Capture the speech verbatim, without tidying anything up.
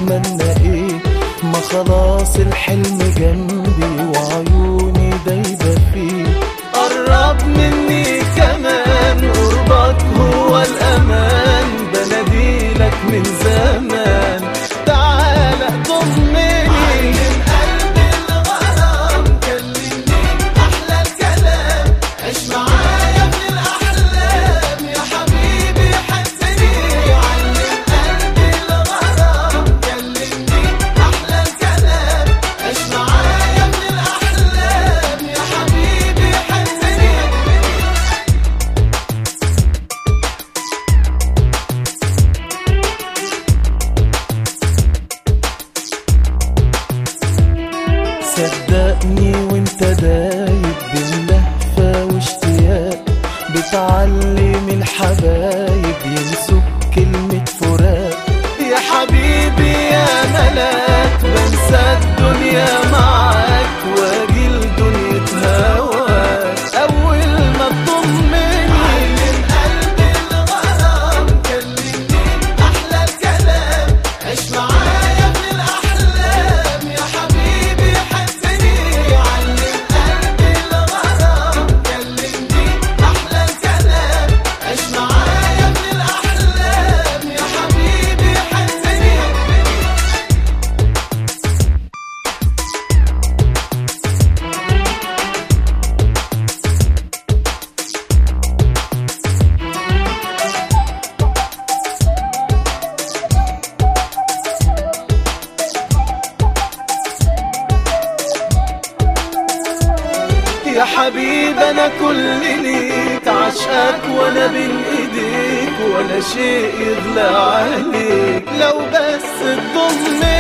اتمنى ايه؟ ما خلاص الحلم جنبي وعيوني دايبة فيه. قرب مني كمان، قربك هو الأمان، بناديلك من زمان، تعالى ضمني. علم قلبي الغرام، كلمني أحلى الكلام، عيش معايا من الأحلام يا حبيبي حسني. علم قلبي الغرام، كلمني أحلى الكلام، عيش معايا من الأحلام يا حبيبي حسني. صدقني وانت دايب باللهفة واشتياق، بتعلم الحبايب ينسوك كلمة فراق. يا حبيبي يا ملاك، بنسى الدنيا معاك واجي لدنيا هواك أول ما تضمني. علم قلبي الغرام، كلمني أحلى الكلام، عيش معايا من الأحلام يا حبيبي حسني. علم قلبي الغرام، كلمني أحلى الكلام، عيش معايا من الأحلام يا حبيبي حسني. يا حبيب انا كل ليك، عشقك وانا بين ايديك، ولا شيء يغلى عليك لو بس تضمني.